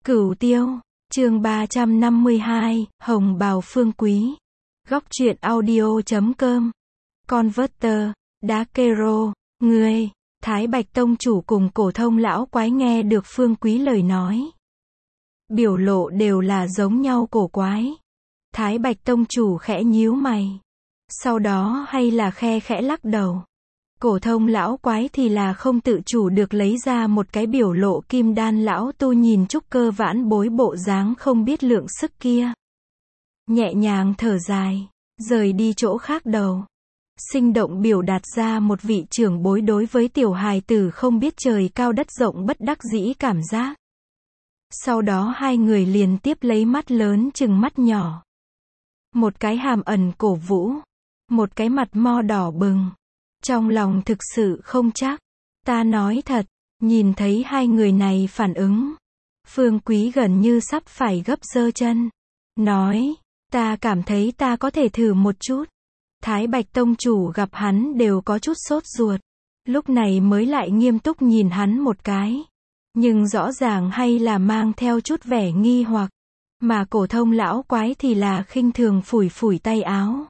Cửu Tiêu, chương 352, Hồng Bào Phương Quý. Góc truyện audio.com. Converter, Đá Kero, ngươi. Thái Bạch Tông chủ cùng Cổ Thông lão quái nghe được Phương Quý lời nói. Biểu lộ đều là giống nhau cổ quái. Thái Bạch Tông chủ khẽ nhíu mày. Sau đó hay là khe khẽ lắc đầu. Cổ Thông lão quái thì là không tự chủ được lấy ra một cái biểu lộ kim đan lão tu nhìn trúc cơ vãn bối bộ dáng không biết lượng sức kia. Nhẹ nhàng thở dài, rời đi chỗ khác đầu. Sinh động biểu đạt ra một vị trưởng bối đối với tiểu hài tử không biết trời cao đất rộng bất đắc dĩ cảm giác. Sau đó hai người liền tiếp lấy mắt lớn chừng mắt nhỏ. Một cái hàm ẩn cổ vũ, một cái mặt mo đỏ bừng. Trong lòng thực sự không chắc. Ta nói thật, nhìn thấy hai người này phản ứng. Phương Quý gần như sắp phải gấp giơ chân. Nói, ta cảm thấy ta có thể thử một chút. Thái Bạch Tông chủ gặp hắn đều có chút sốt ruột. Lúc này mới lại nghiêm túc nhìn hắn một cái. Nhưng rõ ràng hay là mang theo chút vẻ nghi hoặc. Mà Cổ Thông lão quái thì là khinh thường phủi phủi tay áo.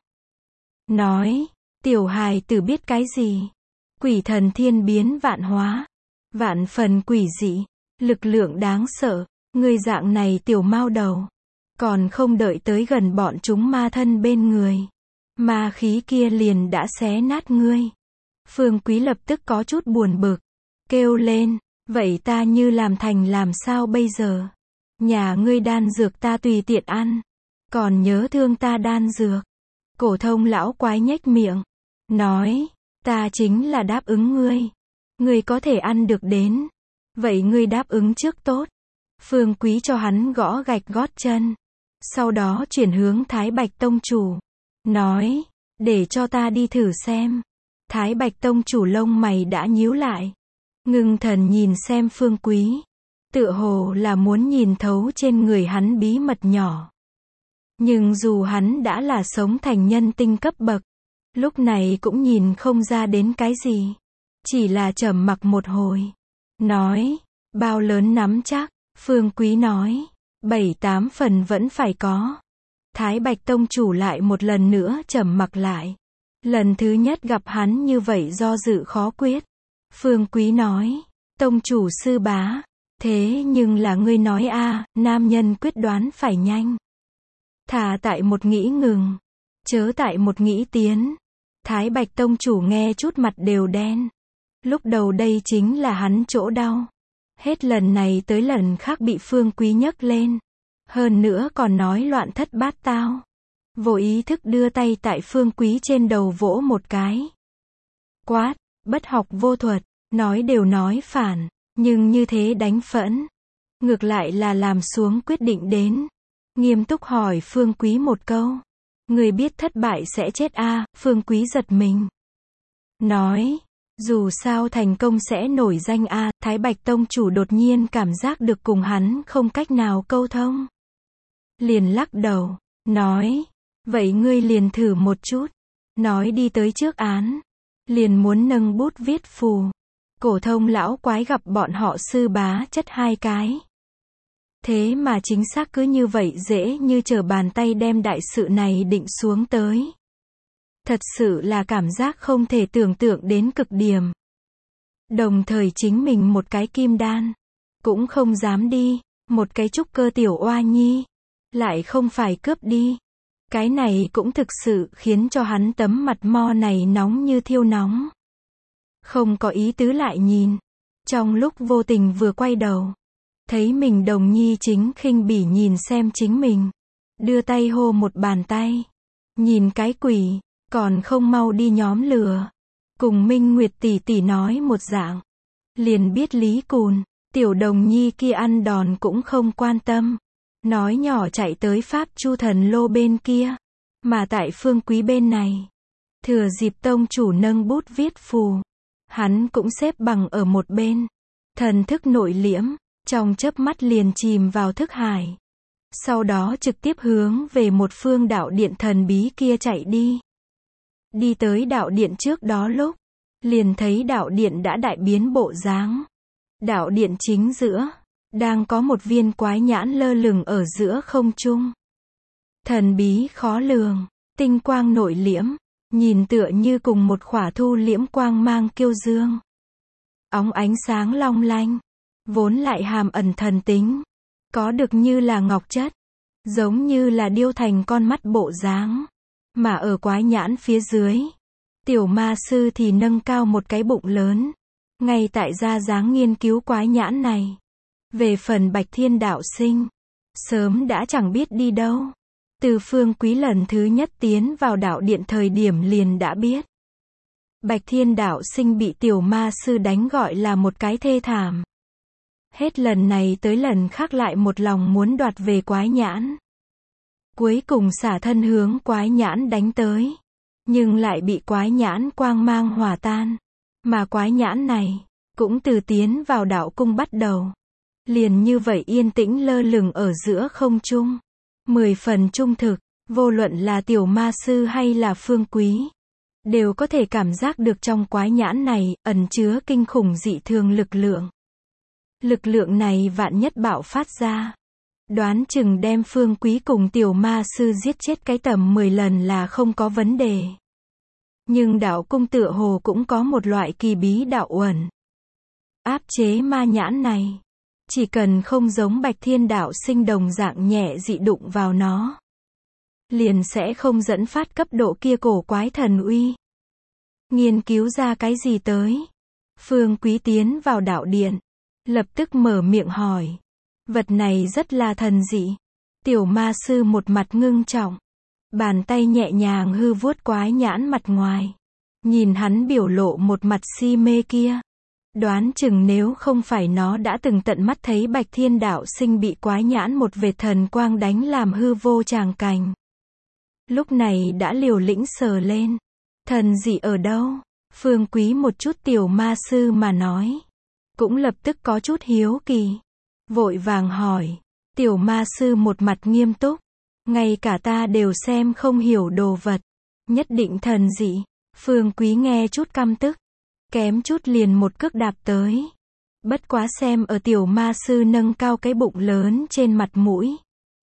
Nói, tiểu hài tử biết cái gì? Quỷ thần thiên biến vạn hóa. Vạn phần quỷ dị. Lực lượng đáng sợ. Ngươi dạng này tiểu mao đầu. Còn không đợi tới gần bọn chúng ma thân bên người. Ma khí kia liền đã xé nát ngươi. Phương Quý lập tức có chút buồn bực. Kêu lên. Vậy ta như làm thành làm sao bây giờ? Nhà ngươi đan dược ta tùy tiện ăn. Còn nhớ thương ta đan dược. Cổ Thông lão quái nhếch miệng. Nói, ta chính là đáp ứng ngươi. Ngươi có thể ăn được đến. Vậy ngươi đáp ứng trước tốt. Phương Quý cho hắn gõ gạch gót chân. Sau đó chuyển hướng Thái Bạch Tông chủ. Nói, để cho ta đi thử xem. Thái Bạch Tông chủ lông mày đã nhíu lại. Ngưng thần nhìn xem Phương Quý. Tựa hồ là muốn nhìn thấu trên người hắn bí mật nhỏ. Nhưng dù hắn đã là sống thành nhân tinh cấp bậc. Lúc này cũng nhìn không ra đến cái gì. Chỉ là trầm mặc một hồi. Nói, bao lớn nắm chắc. Phương Quý nói, 7-8 phần vẫn phải có. Thái Bạch Tông chủ lại một lần nữa trầm mặc lại. Lần thứ nhất gặp hắn như vậy do dự khó quyết. Phương Quý nói, Tông chủ sư bá. Thế nhưng là ngươi nói nam nhân quyết đoán phải nhanh. Thà tại một nghĩ ngừng. Chớ tại một nghĩ tiến. Thái Bạch Tông chủ nghe chút mặt đều đen. Lúc đầu đây chính là hắn chỗ đau. Hết lần này tới lần khác bị Phương Quý nhấc lên. Hơn nữa còn nói loạn thất bát tao. Vô ý thức đưa tay tại Phương Quý trên đầu vỗ một cái. Quát, bất học vô thuật, nói đều nói phản. Nhưng như thế đánh phẫn. Ngược lại là làm xuống quyết định đến. Nghiêm túc hỏi Phương Quý một câu. Người biết thất bại sẽ chết Phương Quý giật mình. Nói, dù sao thành công sẽ nổi danh Thái Bạch Tông chủ đột nhiên cảm giác được cùng hắn không cách nào câu thông. Liền lắc đầu, nói, vậy ngươi liền thử một chút. Nói đi tới trước án. Liền muốn nâng bút viết phù. Cổ Thông lão quái gặp bọn họ sư bá chất hai cái. Thế mà chính xác cứ như vậy dễ như trở bàn tay đem đại sự này định xuống tới. Thật sự là cảm giác không thể tưởng tượng đến cực điểm. Đồng thời chính mình một cái kim đan. Cũng không dám đi. Một cái trúc cơ tiểu oa nhi. Lại không phải cướp đi. Cái này cũng thực sự khiến cho hắn tấm mặt mo này nóng như thiêu nóng. Không có ý tứ lại nhìn. Trong lúc vô tình vừa quay đầu. Thấy mình đồng nhi chính khinh bỉ nhìn xem chính mình. Đưa tay hô một bàn tay. Nhìn cái quỷ. Còn không mau đi nhóm lửa. Cùng Minh Nguyệt tỷ tỷ nói một dạng. Liền biết lý cùn. Tiểu đồng nhi kia ăn đòn cũng không quan tâm. Nói nhỏ chạy tới Pháp Chu Thần Lô bên kia. Mà tại Phương Quý bên này. Thừa dịp tông chủ nâng bút viết phù. Hắn cũng xếp bằng ở một bên. Thần thức nội liễm. Trong chớp mắt liền chìm vào thức hải. Sau đó trực tiếp hướng về một phương đạo điện thần bí kia chạy đi. Đi tới đạo điện trước đó lúc. Liền thấy đạo điện đã đại biến bộ dáng. Đạo điện chính giữa. đang có một viên quái nhãn lơ lửng ở giữa không trung. Thần bí khó lường, tinh quang nội liễm, nhìn tựa như cùng một khỏa thu liễm quang mang kiêu dương. Óng ánh sáng long lanh, vốn lại hàm ẩn thần tính, có được như là ngọc chất, giống như là điêu thành con mắt bộ dáng. Mà ở quái nhãn phía dưới, tiểu ma sư thì nâng cao một cái bụng lớn, ngay tại ra dáng nghiên cứu quái nhãn này. Về phần Bạch Thiên đạo sinh, sớm đã chẳng biết đi đâu. Từ Phương Quý lần thứ nhất tiến vào đạo điện thời điểm liền đã biết. Bạch Thiên đạo sinh bị tiểu ma sư đánh gọi là một cái thê thảm. Hết lần này tới lần khác lại một lòng muốn đoạt về quái nhãn. Cuối cùng xả thân hướng quái nhãn đánh tới. Nhưng lại bị quái nhãn quang mang hòa tan. Mà quái nhãn này, cũng từ tiến vào đạo cung bắt đầu. Liền như vậy yên tĩnh lơ lửng ở giữa không trung. 10 phần trung thực, vô luận là tiểu ma sư hay là Phương Quý. Đều có thể cảm giác được trong quái nhãn này, ẩn chứa kinh khủng dị thường lực lượng. Lực lượng này vạn nhất bạo phát ra. Đoán chừng đem Phương Quý cùng tiểu ma sư giết chết cái tầm 10 lần là không có vấn đề. Nhưng đạo cung tựa hồ cũng có một loại kỳ bí đạo uẩn. Áp chế ma nhãn này. Chỉ cần không giống Bạch Thiên đạo sinh đồng dạng nhẹ dị đụng vào nó. Liền sẽ không dẫn phát cấp độ kia cổ quái thần uy. Nghiên cứu ra cái gì tới? Phương Quý tiến vào đạo điện. Lập tức mở miệng hỏi. Vật này rất là thần dị. Tiểu ma sư một mặt ngưng trọng. Bàn tay nhẹ nhàng hư vuốt quái nhãn mặt ngoài. Nhìn hắn biểu lộ một mặt si mê kia. Đoán chừng nếu không phải nó đã từng tận mắt thấy Bạch Thiên đạo sinh bị quái nhãn một vệt thần quang đánh làm hư vô tràng cảnh. Lúc này đã liều lĩnh sờ lên. Thần dị ở đâu? Phương Quý một chút tiểu ma sư mà nói. Cũng lập tức có chút hiếu kỳ. Vội vàng hỏi. Tiểu ma sư một mặt nghiêm túc. Ngay cả ta đều xem không hiểu đồ vật. Nhất định thần dị. Phương Quý nghe chút căm tức. Kém chút liền một cước đạp tới. Bất quá xem ở tiểu ma sư nâng cao cái bụng lớn trên mặt mũi.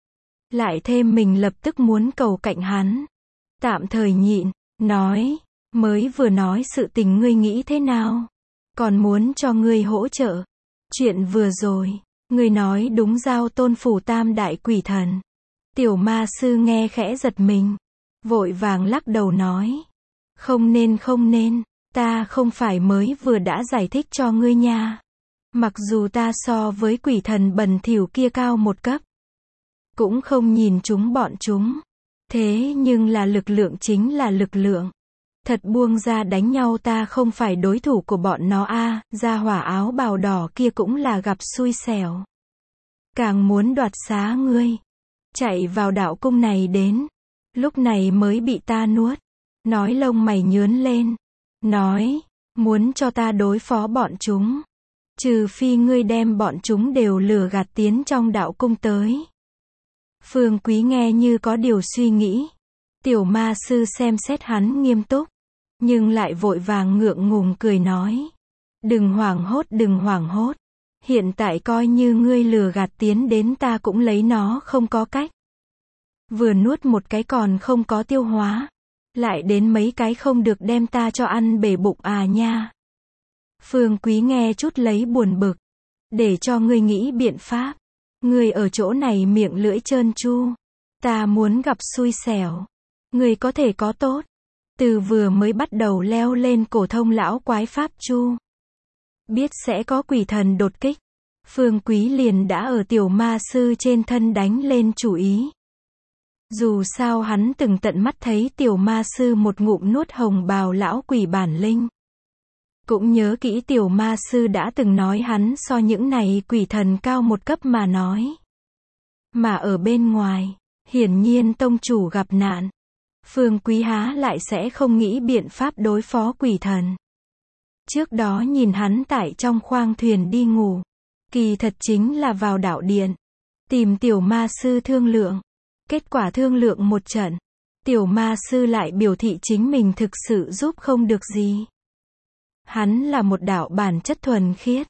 Lại thêm mình lập tức muốn cầu cạnh hắn. Tạm thời nhịn, nói. Mới vừa nói sự tình ngươi nghĩ thế nào? Còn muốn cho ngươi hỗ trợ. Chuyện vừa rồi, ngươi nói đúng giao tôn phủ tam đại quỷ thần. Tiểu ma sư nghe khẽ giật mình. Vội vàng lắc đầu nói. Không nên. Ta không phải mới vừa đã giải thích cho ngươi nha. Mặc dù ta so với quỷ thần bẩn thỉu kia cao một cấp. Cũng không nhìn chúng bọn chúng. Thế nhưng là lực lượng chính là lực lượng. Thật buông ra đánh nhau ta không phải đối thủ của bọn nó a. Gia hỏa áo bào đỏ kia cũng là gặp xui xẻo. Càng muốn đoạt xá ngươi. Chạy vào đạo cung này đến. Lúc này mới bị ta nuốt. Nói lông mày nhướn lên. Nói, muốn cho ta đối phó bọn chúng. Trừ phi ngươi đem bọn chúng đều lừa gạt tiến trong đạo cung tới. Phương Quý nghe như có điều suy nghĩ. Tiểu ma sư xem xét hắn nghiêm túc. Nhưng lại vội vàng ngượng ngùng cười nói. Đừng hoảng hốt. Hiện tại coi như ngươi lừa gạt tiến đến ta cũng lấy nó không có cách. Vừa nuốt một cái còn không có tiêu hóa. Lại đến mấy cái không được đem ta cho ăn bể bụng à nha. Phương Quý nghe chút lấy buồn bực. Để cho ngươi nghĩ biện pháp. Ngươi ở chỗ này miệng lưỡi trơn tru. Ta muốn gặp xui xẻo. Ngươi có thể có tốt. Từ vừa mới bắt đầu leo lên cổ thông lão quái pháp chu. Biết sẽ có quỷ thần đột kích. Phương Quý liền đã ở tiểu ma sư trên thân đánh lên chủ ý. Dù sao hắn từng tận mắt thấy tiểu ma sư một ngụm nuốt hồng bào lão quỷ bản linh. Cũng nhớ kỹ tiểu ma sư đã từng nói hắn so những này quỷ thần cao một cấp mà nói. Mà ở bên ngoài, hiển nhiên tông chủ gặp nạn. Phương Quý há lại sẽ không nghĩ biện pháp đối phó quỷ thần. Trước đó nhìn hắn tại trong khoang thuyền đi ngủ. Kỳ thật chính là vào đạo điện. Tìm tiểu ma sư thương lượng. Kết quả thương lượng một trận. Tiểu ma sư lại biểu thị chính mình thực sự giúp không được gì. Hắn là một đạo bản chất thuần khiết.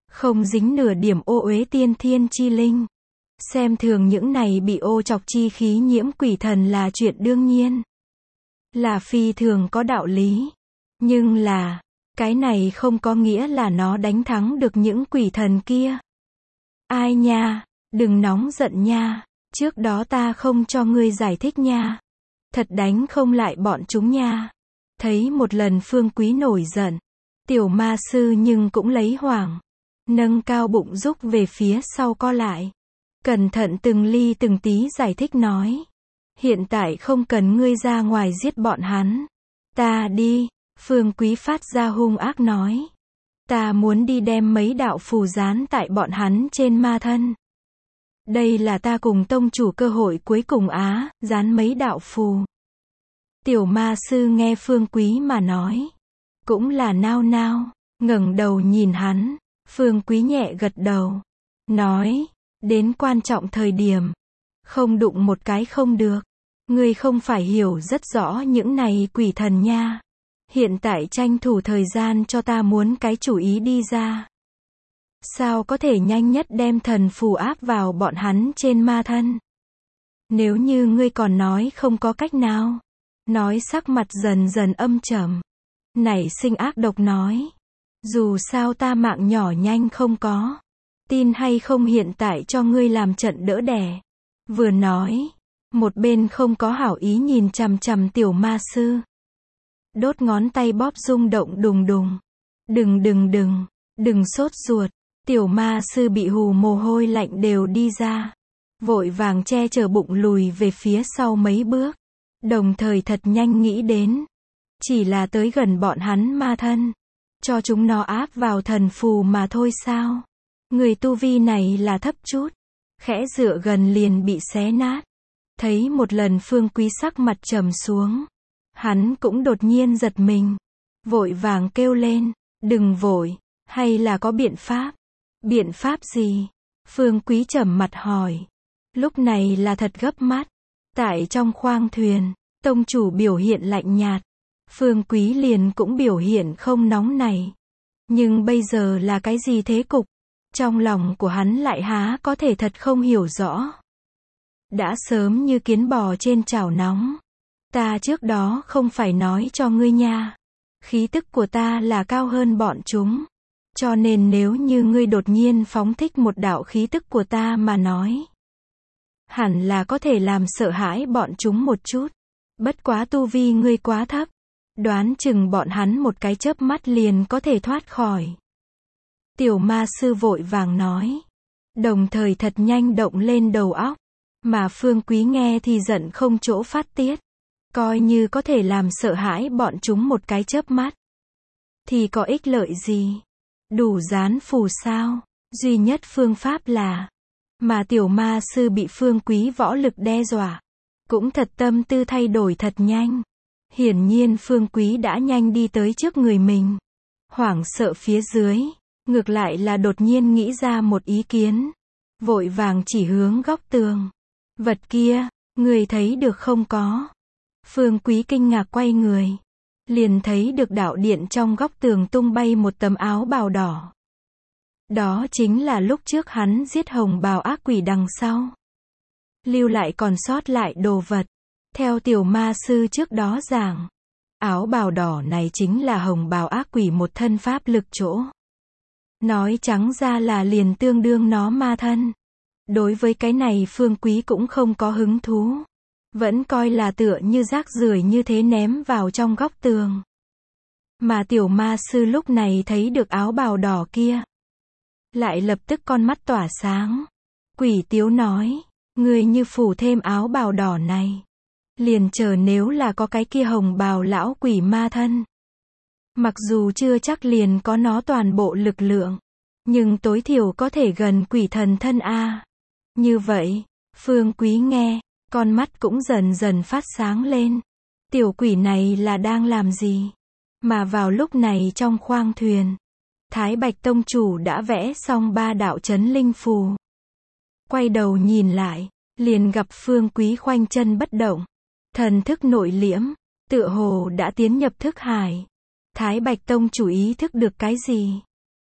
không dính nửa điểm ô uế tiên thiên chi linh. Xem thường những này bị ô chọc chi khí nhiễm quỷ thần là chuyện đương nhiên. Là phi thường có đạo lý. Nhưng là, cái này không có nghĩa là nó đánh thắng được những quỷ thần kia. Ai nha, đừng nóng giận nha, trước đó ta không cho ngươi giải thích nha. Thật đánh không lại bọn chúng nha. Thấy một lần Phương Quý nổi giận, tiểu ma sư nhưng cũng lấy hoảng. Nâng cao bụng rúc về phía sau co lại. Cẩn thận từng ly từng tí giải thích nói. Hiện tại không cần ngươi ra ngoài giết bọn hắn. Ta đi, Phương Quý phát ra hung ác nói. Ta muốn đi đem mấy đạo phù dán tại bọn hắn trên ma thân. Đây là ta cùng tông chủ cơ hội cuối cùng á, dán mấy đạo phù. Tiểu ma sư nghe Phương Quý mà nói. Cũng là nao nao, ngẩng đầu nhìn hắn. Phương Quý nhẹ gật đầu. Nói, đến quan trọng thời điểm. Không đụng một cái không được. Ngươi không phải hiểu rất rõ những này quỷ thần nha. Hiện tại tranh thủ thời gian cho ta muốn cái chủ ý đi ra. Sao có thể nhanh nhất đem thần phù áp vào bọn hắn trên ma thân? Nếu như ngươi còn nói không có cách nào. Nói sắc mặt dần dần âm trầm. Nảy sinh ác độc nói. Dù sao ta mạng nhỏ nhanh không có. Tin hay không hiện tại cho ngươi làm trận đỡ đẻ. Vừa nói. Một bên không có hảo ý nhìn chằm chằm tiểu ma sư. Đốt ngón tay bóp rung động đùng đùng. Đừng sốt ruột. Tiểu ma sư bị hù mồ hôi lạnh đều đi ra. Vội vàng che chở bụng lùi về phía sau mấy bước. Đồng thời thật nhanh nghĩ đến. Chỉ là tới gần bọn hắn ma thân. Cho chúng nó áp vào thần phù mà thôi sao. Người tu vi này là thấp chút. Khẽ dựa gần liền bị xé nát. Thấy một lần Phương Quý sắc mặt trầm xuống. Hắn cũng đột nhiên giật mình. Vội vàng kêu lên. Đừng vội. Hay là có biện pháp? Biện pháp gì? Phương Quý trầm mặt hỏi. Lúc này là thật gấp mắt. Tại trong khoang thuyền. Tông chủ biểu hiện lạnh nhạt. Phương Quý liền cũng biểu hiện không nóng này. Nhưng bây giờ là cái gì thế cục? Trong lòng của hắn lại há có thể thật không hiểu rõ. Đã sớm như kiến bò trên chảo nóng. Ta trước đó không phải nói cho ngươi nha. Khí tức của ta là cao hơn bọn chúng. Cho nên nếu như ngươi đột nhiên phóng thích một đạo khí tức của ta mà nói. Hẳn là có thể làm sợ hãi bọn chúng một chút. Bất quá tu vi ngươi quá thấp. Đoán chừng bọn hắn một cái chớp mắt liền có thể thoát khỏi. Tiểu ma sư vội vàng nói. Đồng thời thật nhanh động lên đầu óc. Mà Phương Quý nghe thì giận không chỗ phát tiết. Coi như có thể làm sợ hãi bọn chúng một cái chớp mắt. Thì có ích lợi gì? Đủ dán phù sao? Duy nhất phương pháp là. Mà tiểu ma sư bị Phương Quý võ lực đe dọa. Cũng thật tâm tư thay đổi thật nhanh. Hiển nhiên Phương Quý đã nhanh đi tới trước người mình. Hoảng sợ phía dưới. Ngược lại là đột nhiên nghĩ ra một ý kiến. Vội vàng chỉ hướng góc tường. Vật kia, người thấy được không có? Phương Quý kinh ngạc quay người. Liền thấy được đạo điện trong góc tường tung bay một tấm áo bào đỏ. Đó chính là lúc trước hắn giết hồng bào ác quỷ đằng sau. Lưu lại còn sót lại đồ vật. Theo tiểu ma sư trước đó giảng. Áo bào đỏ này chính là hồng bào ác quỷ một thân pháp lực chỗ. Nói trắng ra là liền tương đương nó ma thân. Đối với cái này Phương Quý cũng không có hứng thú. Vẫn coi là tựa như rác rưởi như thế ném vào trong góc tường. Mà tiểu ma sư lúc này thấy được áo bào đỏ kia. Lại lập tức con mắt tỏa sáng. Quỷ tiếu nói. Người như phủ thêm áo bào đỏ này. Liền chờ nếu là có cái kia hồng bào lão quỷ ma thân. Mặc dù chưa chắc liền có nó toàn bộ lực lượng. Nhưng tối thiểu có thể gần quỷ thần thân a. Như vậy, Phương Quý nghe, con mắt cũng dần dần phát sáng lên. Tiểu quỷ này là đang làm gì? Mà vào lúc này trong khoang thuyền, Thái Bạch Tông Chủ đã vẽ xong 3 đạo chấn linh phù. Quay đầu nhìn lại, liền gặp Phương Quý khoanh chân bất động. Thần thức nội liễm, tựa hồ đã tiến nhập thức hải. Thái Bạch Tông Chủ ý thức được cái gì?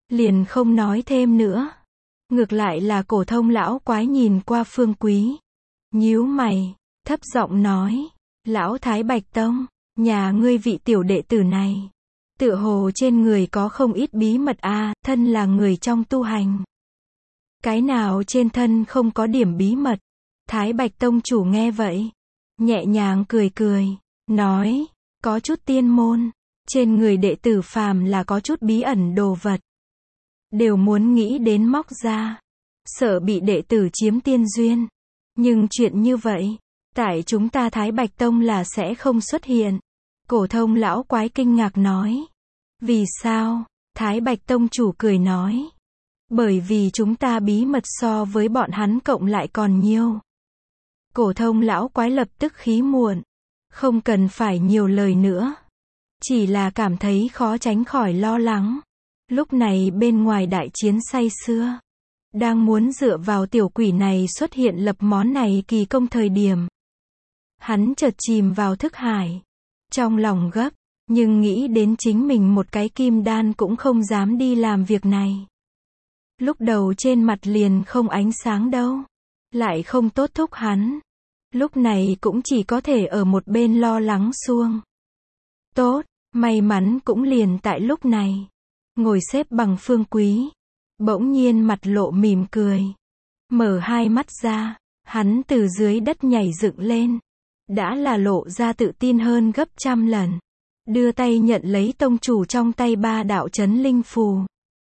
liền không nói thêm nữa. Ngược lại là Cổ Thông lão quái nhìn qua Phương Quý, nhíu mày, thấp giọng nói, lão Thái Bạch Tông, nhà ngươi vị tiểu đệ tử này, tựa hồ trên người có không ít bí mật a, thân là người trong tu hành. Cái nào trên thân không có điểm bí mật? Thái Bạch Tông chủ nghe vậy, nhẹ nhàng cười cười, nói, có chút tiên môn, trên người đệ tử phàm là có chút bí ẩn đồ vật, đều muốn nghĩ đến móc ra, sợ bị đệ tử chiếm tiên duyên. Nhưng chuyện như vậy, tại chúng ta Thái Bạch Tông là sẽ không xuất hiện. Cổ Thông lão quái kinh ngạc nói. Vì sao? Thái Bạch Tông chủ cười nói. Bởi vì chúng ta bí mật so với bọn hắn cộng lại còn nhiều. Cổ Thông lão quái lập tức khí muộn. Không cần phải nhiều lời nữa. Chỉ là cảm thấy khó tránh khỏi lo lắng. Lúc này bên ngoài đại chiến say sưa, đang muốn dựa vào tiểu quỷ này xuất hiện lập món này kỳ công thời điểm. Hắn chợt chìm vào thức hải. Trong lòng gấp, nhưng nghĩ đến chính mình một cái kim đan cũng không dám đi làm việc này. Lúc đầu trên mặt liền không ánh sáng đâu. Lại không tốt thúc hắn. Lúc này cũng chỉ có thể ở một bên lo lắng xuông. Tốt, may mắn cũng liền tại lúc này. Ngồi xếp bằng Phương Quý. Bỗng nhiên mặt lộ mỉm cười. Mở hai mắt ra, hắn từ dưới đất nhảy dựng lên. Đã là lộ ra tự tin hơn gấp trăm lần. Đưa tay nhận lấy tông chủ trong tay 3 đạo chấn linh phù.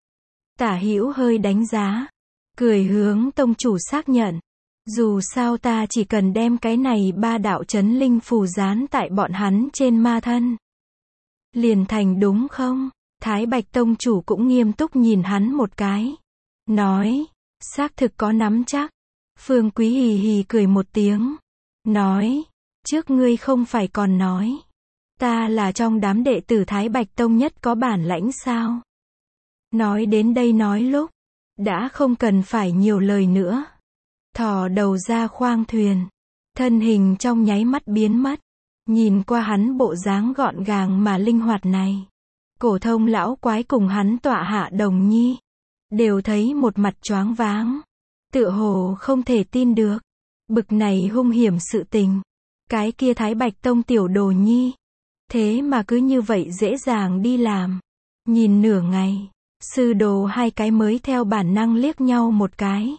Tả Hữu hơi đánh giá. Cười hướng tông chủ xác nhận. Dù sao ta chỉ cần đem cái này 3 đạo chấn linh phù dán tại bọn hắn trên ma thân. Liền thành đúng không? Thái Bạch Tông chủ cũng nghiêm túc nhìn hắn một cái. Nói, xác thực có nắm chắc. Phương Quý hì hì cười một tiếng. Nói, trước ngươi không phải còn nói. Ta là trong đám đệ tử Thái Bạch Tông nhất có bản lãnh sao? Nói đến đây nói lúc, đã không cần phải nhiều lời nữa. Thò đầu ra khoang thuyền. Thân hình trong nháy mắt biến mất. Nhìn qua hắn bộ dáng gọn gàng mà linh hoạt này. Cổ Thông lão quái cùng hắn tọa hạ Đồng Nhi. Đều thấy một mặt choáng váng. Tựa hồ không thể tin được. Bực này hung hiểm sự tình. Cái kia Thái Bạch Tông tiểu đồ nhi. Thế mà cứ như vậy dễ dàng đi làm. Nhìn nửa ngày. Sư đồ hai cái mới theo bản năng liếc nhau một cái.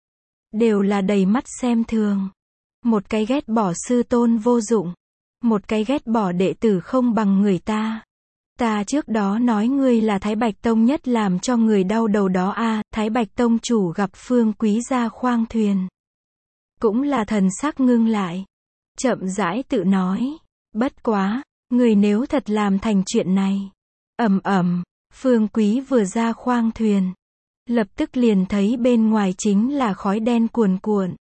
Đều là đầy mắt xem thường. Một cái ghét bỏ sư tôn vô dụng. Một cái ghét bỏ đệ tử không bằng người ta. Ta trước đó nói ngươi là Thái Bạch Tông nhất làm cho người đau đầu đó a. Thái Bạch Tông chủ gặp Phương Quý ra khoang thuyền. Cũng là thần sắc ngưng lại. Chậm rãi tự nói. Bất quá, người nếu thật làm thành chuyện này. Phương Quý vừa ra khoang thuyền. Lập tức liền thấy bên ngoài chính là khói đen cuồn cuộn.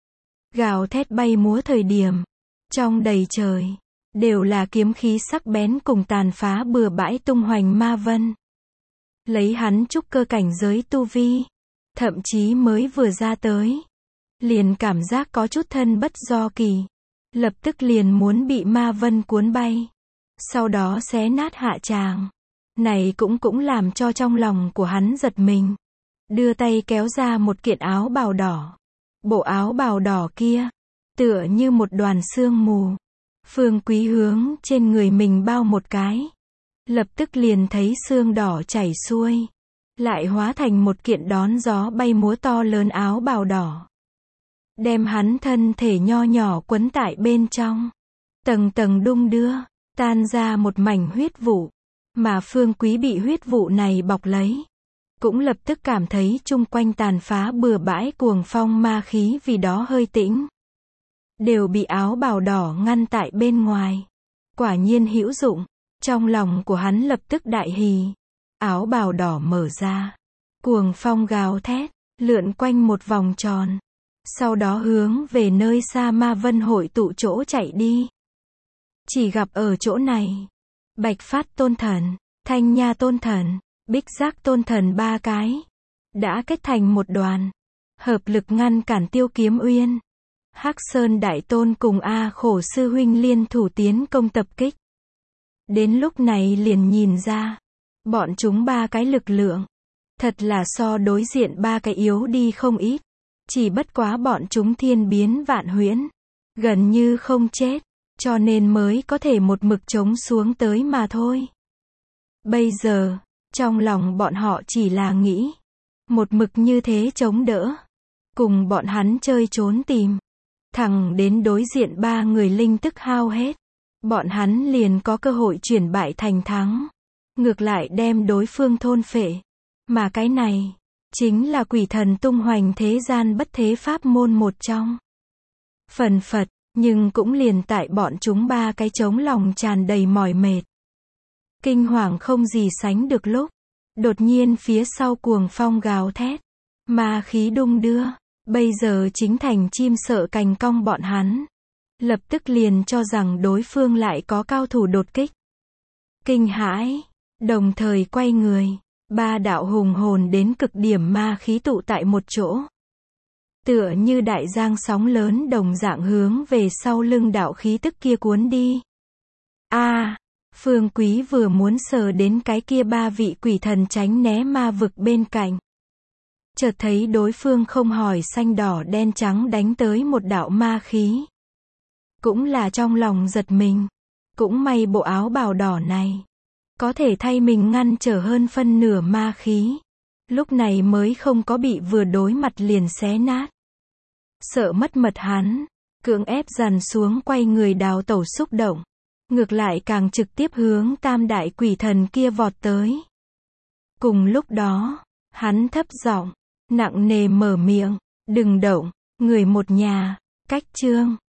Gào thét bay múa thời điểm. Trong đầy trời. Đều là kiếm khí sắc bén cùng tàn phá bừa bãi tung hoành ma vân. Lấy hắn trúc cơ cảnh giới tu vi. Thậm chí mới vừa ra tới. Liền cảm giác có chút thân bất do kỳ. Lập tức liền muốn bị ma vân cuốn bay. Sau đó xé nát hạ tràng. Này cũng làm cho trong lòng của hắn giật mình. Đưa tay kéo ra một kiện áo bào đỏ. Bộ áo bào đỏ kia. Tựa như một đoàn sương mù. Phương Quý hướng trên người mình bao một cái. Lập tức liền thấy sương đỏ chảy xuôi. Lại hóa thành một kiện đón gió bay múa to lớn áo bào đỏ. Đem hắn thân thể nho nhỏ quấn tại bên trong. Tầng tầng đung đưa. Tan ra một mảnh huyết vụ. Mà Phương Quý bị huyết vụ này bọc lấy. Cũng lập tức cảm thấy chung quanh tàn phá bừa bãi cuồng phong ma khí vì đó hơi tĩnh. Đều bị áo bào đỏ ngăn tại bên ngoài. Quả nhiên hữu dụng. Trong lòng của hắn lập tức đại hỉ. Áo bào đỏ mở ra. Cuồng phong gào thét. Lượn quanh một vòng tròn. Sau đó hướng về nơi xa ma vân hội tụ chỗ chạy đi. Chỉ gặp ở chỗ này. Bạch Phát Tôn Thần, Thanh Nha Tôn Thần, Bích Giác Tôn Thần 3 cái. Đã kết thành một đoàn. Hợp lực ngăn cản Tiêu Kiếm Uyên. Hắc Sơn Đại Tôn cùng A Khổ Sư Huynh liên thủ tiến công tập kích. Đến lúc này liền nhìn ra. Bọn chúng 3 cái lực lượng. Thật là so đối diện ba cái yếu đi không ít. Chỉ bất quá bọn chúng thiên biến vạn huyễn, gần như không chết, cho nên mới có thể một mực chống xuống tới mà thôi. Bây giờ, trong lòng bọn họ chỉ là nghĩ, một mực như thế chống đỡ, cùng bọn hắn chơi trốn tìm, thẳng đến đối diện ba người linh tức hao hết, bọn hắn liền có cơ hội chuyển bại thành thắng, ngược lại đem đối phương thôn phệ. Mà cái này, chính là quỷ thần tung hoành thế gian bất thế pháp môn một trong. Phần phật, nhưng cũng liền tại bọn chúng ba cái trống lòng tràn đầy mỏi mệt, kinh hoàng không gì sánh được lúc, đột nhiên phía sau cuồng phong gào thét, ma khí đung đưa, bây giờ chính thành chim sợ cành cong bọn hắn. Lập tức liền cho rằng đối phương lại có cao thủ đột kích. Kinh hãi, đồng thời quay người, ba đạo hùng hồn đến cực điểm ma khí tụ tại một chỗ. Tựa như đại giang sóng lớn đồng dạng hướng về sau lưng đạo khí tức kia cuốn đi. Phương Quý vừa muốn sờ đến cái kia ba vị quỷ thần tránh né ma vực bên cạnh. Chợt thấy đối phương không hỏi xanh đỏ đen trắng đánh tới một đạo ma khí. Cũng là trong lòng giật mình. Cũng may bộ áo bào đỏ này có thể thay mình ngăn trở hơn phân nửa ma khí. Lúc này mới không có bị vừa đối mặt liền xé nát. Sợ mất mật hắn, cưỡng ép dằn xuống quay người đào tẩu xúc động. Ngược lại càng trực tiếp hướng tam đại quỷ thần kia vọt tới. Cùng lúc đó, hắn thấp giọng, nặng nề mở miệng, đừng động, người một nhà, cách chương.